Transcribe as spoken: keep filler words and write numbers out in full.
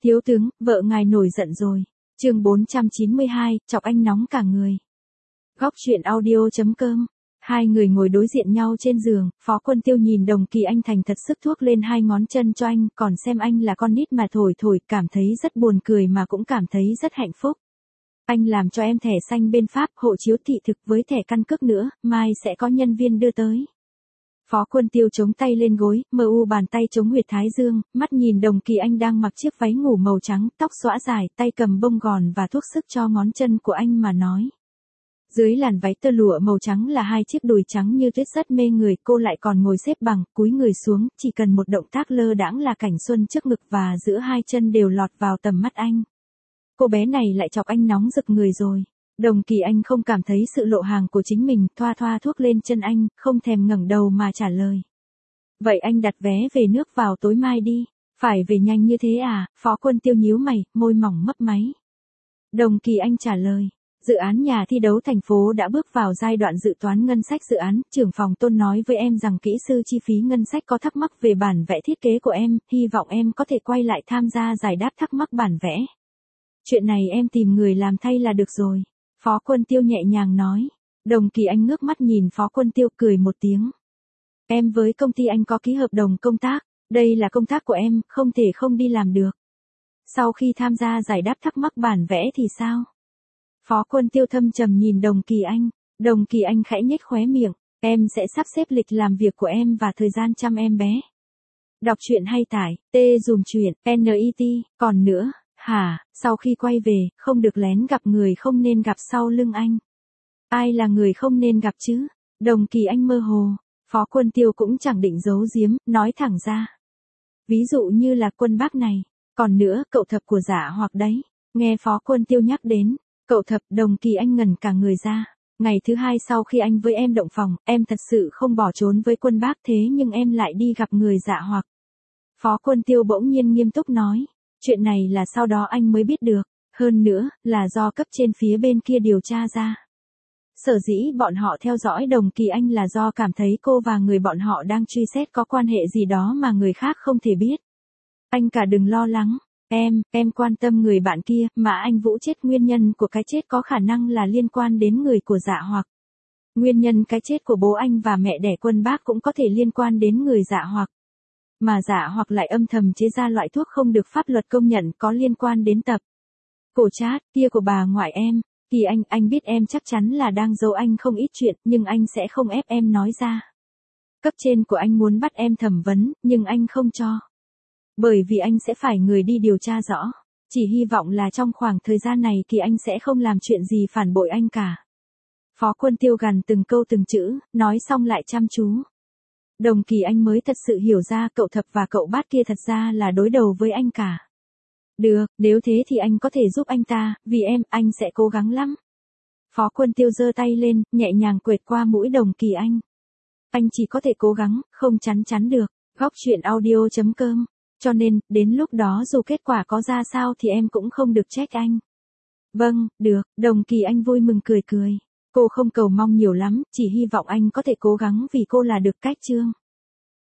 Thiếu tướng, vợ ngài nổi giận rồi. Chương bốn trăm chín mươi hai, chọc anh nóng cả người. Góc truyện audio chấm com. Hai người ngồi đối diện nhau trên giường, Phó Quân Tiêu nhìn Đồng Kỳ Anh thành thật sức thuốc lên hai ngón chân cho anh, còn xem anh là con nít mà thổi thổi, cảm thấy rất buồn cười mà cũng cảm thấy rất hạnh phúc. Anh làm cho em thẻ xanh bên Pháp, hộ chiếu thị thực với thẻ căn cước nữa, mai sẽ có nhân viên đưa tới. Phó Quân Tiêu chống tay lên gối, mờ u bàn tay chống huyệt thái dương, mắt nhìn Đồng Kỳ Anh đang mặc chiếc váy ngủ màu trắng, tóc xõa dài, tay cầm bông gòn và thuốc sức cho ngón chân của anh mà nói. Dưới làn váy tơ lụa màu trắng là hai chiếc đùi trắng như tuyết rất mê người, cô lại còn ngồi xếp bằng, cúi người xuống, chỉ cần một động tác lơ đãng là cảnh xuân trước ngực và giữa hai chân đều lọt vào tầm mắt anh. Cô bé này lại chọc anh nóng rực người rồi. Đồng Kỳ Anh không cảm thấy sự lộ hàng của chính mình, thoa thoa thuốc lên chân anh, không thèm ngẩng đầu mà trả lời. Vậy anh đặt vé về nước vào tối mai đi. Phải về nhanh như thế à? Phó Quân Tiêu nhíu mày, môi mỏng mấp máy. Đồng Kỳ Anh trả lời. Dự án nhà thi đấu thành phố đã bước vào giai đoạn dự toán ngân sách dự án, trưởng phòng Tôn nói với em rằng kỹ sư chi phí ngân sách có thắc mắc về bản vẽ thiết kế của em, hy vọng em có thể quay lại tham gia giải đáp thắc mắc bản vẽ. Chuyện này em tìm người làm thay là được rồi. Phó Quân Tiêu nhẹ nhàng nói. Đồng Kỳ Anh ngước mắt nhìn Phó Quân Tiêu cười một tiếng. Em với công ty anh có ký hợp đồng công tác, đây là công tác của em, không thể không đi làm được. Sau khi tham gia giải đáp thắc mắc bản vẽ thì sao? Phó Quân Tiêu thâm trầm nhìn Đồng Kỳ Anh. Đồng Kỳ Anh khẽ nhếch khóe miệng. Em sẽ sắp xếp lịch làm việc của em và thời gian chăm em bé. Đọc truyện hay tải, T dùm truyện, N I T, còn nữa, hả, sau khi quay về, không được lén gặp người không nên gặp sau lưng anh. Ai là người không nên gặp chứ? Đồng Kỳ Anh mơ hồ. Phó Quân Tiêu cũng chẳng định giấu giếm, nói thẳng ra. Ví dụ như là Quân Bác này. Còn nữa, cậu thập của Dạ Hoặc đấy. Nghe Phó Quân Tiêu nhắc đến. Cậu thập, Đồng Kỳ Anh ngẩn cả người ra. Ngày thứ hai sau khi anh với em động phòng, em thật sự không bỏ trốn với Quân Bác thế nhưng em lại đi gặp người Dạ Hoặc. Phó Quân Tiêu bỗng nhiên nghiêm túc nói. Chuyện này là sau đó anh mới biết được. Hơn nữa, là do cấp trên phía bên kia điều tra ra. Sở dĩ bọn họ theo dõi Đồng Kỳ Anh là do cảm thấy cô và người bọn họ đang truy xét có quan hệ gì đó mà người khác không thể biết. Anh cả đừng lo lắng. Em, em quan tâm người bạn kia, mà anh Vũ chết nguyên nhân của cái chết có khả năng là liên quan đến người của Dạ Hoặc. Nguyên nhân cái chết của bố anh và mẹ đẻ Quân Bác cũng có thể liên quan đến người Dạ Hoặc. Mà Dạ Hoặc lại âm thầm chế ra loại thuốc không được pháp luật công nhận có liên quan đến tập. Cổ Trát, kia của bà ngoại em. Kỳ Anh, anh biết em chắc chắn là đang giấu anh không ít chuyện, nhưng anh sẽ không ép em nói ra. Cấp trên của anh muốn bắt em thẩm vấn, nhưng anh không cho. Bởi vì anh sẽ phải người đi điều tra rõ. Chỉ hy vọng là trong khoảng thời gian này thì anh sẽ không làm chuyện gì phản bội anh cả. Phó Quân Tiêu gằn từng câu từng chữ, nói xong lại chăm chú. Đồng Kỳ Anh mới thật sự hiểu ra cậu thập và cậu Bát kia thật ra là đối đầu với anh cả. Được, nếu thế thì anh có thể giúp anh ta, vì em, anh sẽ cố gắng lắm. Phó Quân Tiêu giơ tay lên, nhẹ nhàng quệt qua mũi Đồng Kỳ Anh. Anh chỉ có thể cố gắng, không chắn chắn được. Góc truyện audio chấm com. Cho nên, đến lúc đó dù kết quả có ra sao thì em cũng không được trách anh. Vâng, được, Đồng Kỳ Anh vui mừng cười cười. Cô không cầu mong nhiều lắm, chỉ hy vọng anh có thể cố gắng vì cô là được cách chương.